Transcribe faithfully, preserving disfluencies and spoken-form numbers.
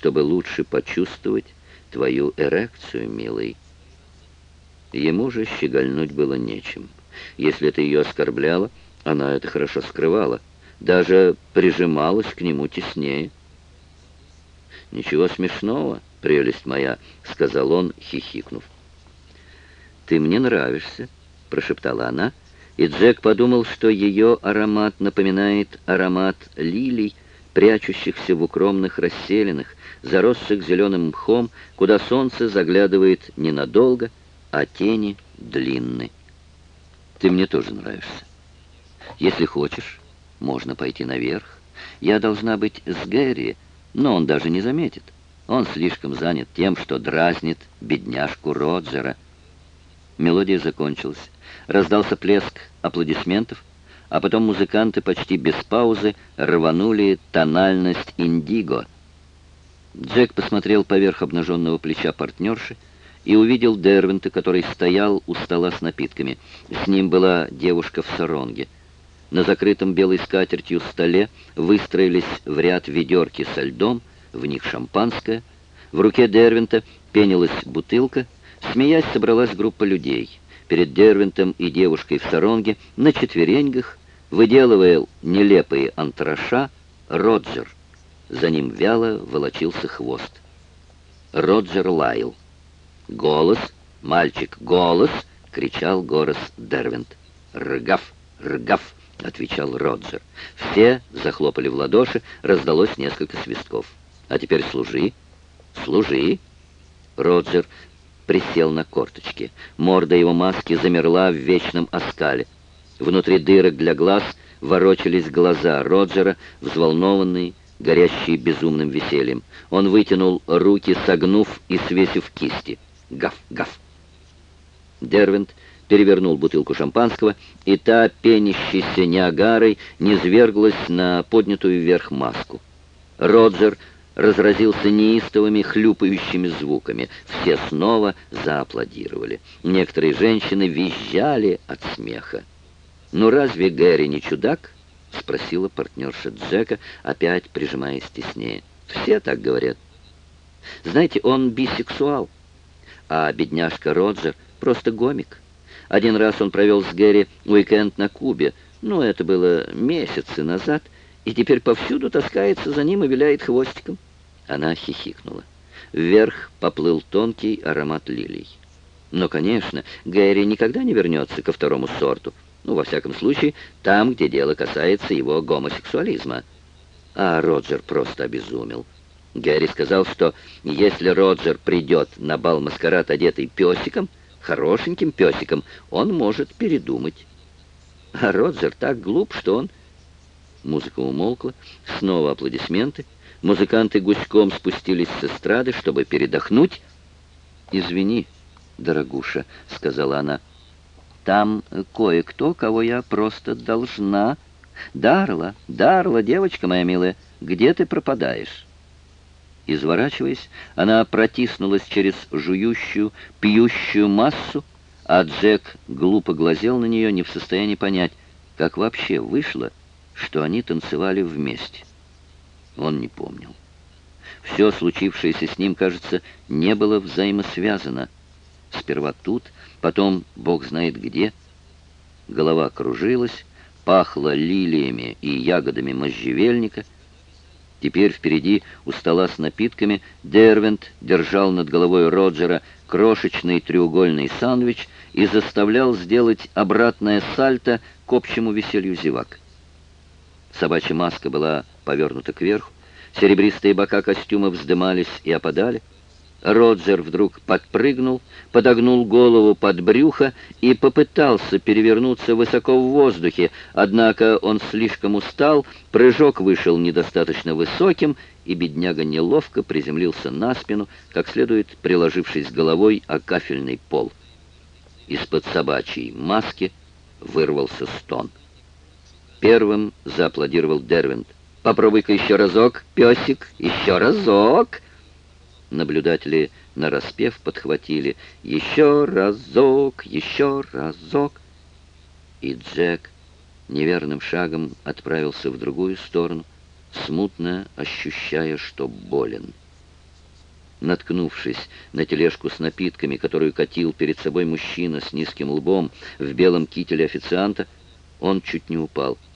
чтобы лучше почувствовать твою эрекцию, милый». Ему же щегольнуть было нечем. Если это ее оскорбляло, она это хорошо скрывала, даже прижималась к нему теснее. «Ничего смешного, прелесть моя», — сказал он, хихикнув. «Ты мне нравишься», — прошептала она, и Джек подумал, что ее аромат напоминает аромат лилий, прячущихся в укромных расселинах, заросших зеленым мхом, куда солнце заглядывает ненадолго, а тени длинны. «Ты мне тоже нравишься. Если хочешь, можно пойти наверх. Я должна быть с Гэри, но он даже не заметит. Он слишком занят тем, что дразнит бедняжку Роджера». Мелодия закончилась. Раздался плеск аплодисментов, а потом музыканты почти без паузы рванули тональность индиго. Джек посмотрел поверх обнаженного плеча партнерши и увидел Дервента, который стоял у стола с напитками. С ним была девушка в саронге. На закрытом белой скатертью столе выстроились в ряд ведерки со льдом, в них шампанское. В руке Дервента пенилась бутылка. Смеясь, собралась группа людей. Перед Дервентом и девушкой в саронге на четвереньках, выделывая нелепые антраша, Роджер. За ним вяло волочился хвост. Роджер лаял. «Голос! Мальчик, голос!» — кричал голос Дервент. «Ргав! Ргав!» — отвечал Роджер. Все захлопали в ладоши, раздалось несколько свистков. «А теперь служи! Служи!» Роджер присел на корточки. Морда его маски замерла в вечном оскале. Внутри дырок для глаз ворочались глаза Роджера, взволнованные, горящие безумным весельем. Он вытянул руки, согнув и свесив кисти. «Гав! Гав!» Дервент перевернул бутылку шампанского, и та, пенящейся Ниагарой, низверглась на поднятую вверх маску. Роджер разразился неистовыми хлюпающими звуками. Все снова зааплодировали. Некоторые женщины визжали от смеха. «Ну разве Гэри не чудак?» — спросила партнерша Джека, опять прижимаясь теснее. «Все так говорят. Знаете, он бисексуал, а бедняжка Роджер просто гомик. Один раз он провел с Гэри уикенд на Кубе, ну, это было месяцы назад, и теперь повсюду таскается за ним и виляет хвостиком». Она хихикнула. Вверх поплыл тонкий аромат лилий. Но, конечно, Гэри никогда не вернется ко второму сорту. Ну, во всяком случае, там, где дело касается его гомосексуализма. А Роджер просто обезумел. Гэри сказал, что если Роджер придет на бал-маскарад одетый песиком, хорошеньким песиком, он может передумать. А Роджер так глуп, что он... Музыка умолкла, снова аплодисменты. Музыканты гуськом спустились с эстрады, чтобы передохнуть. «Извини, дорогуша», — сказала она, — «там кое-кто, кого я просто должна...» «Дарла, Дарла, девочка моя милая, где ты пропадаешь?» Изворачиваясь, она протиснулась через жующую, пьющую массу, а Джек глупо глазел на нее, не в состоянии понять, как вообще вышло, что они танцевали вместе. Он не помнил. Все случившееся с ним, кажется, не было взаимосвязано. Сперва тут, потом бог знает где. Голова кружилась, пахло лилиями и ягодами можжевельника. Теперь впереди, у стола с напитками, Дервент держал над головой Роджера крошечный треугольный сандвич и заставлял сделать обратное сальто к общему веселью зевак. Собачья маска была повернута кверху, серебристые бока костюма вздымались и опадали. Роджер вдруг подпрыгнул, подогнул голову под брюхо и попытался перевернуться высоко в воздухе, однако он слишком устал, прыжок вышел недостаточно высоким, и бедняга неловко приземлился на спину, как следует приложившись головой о кафельный пол. Из-под собачьей маски вырвался стон. Первым зааплодировал Дервент. «Попробуй-ка еще разок, песик, еще разок!» Наблюдатели нараспев подхватили «Еще разок, еще разок!» И Джек неверным шагом отправился в другую сторону, смутно ощущая, что болен. Наткнувшись на тележку с напитками, которую катил перед собой мужчина с низким лбом в белом кителе официанта, он чуть не упал.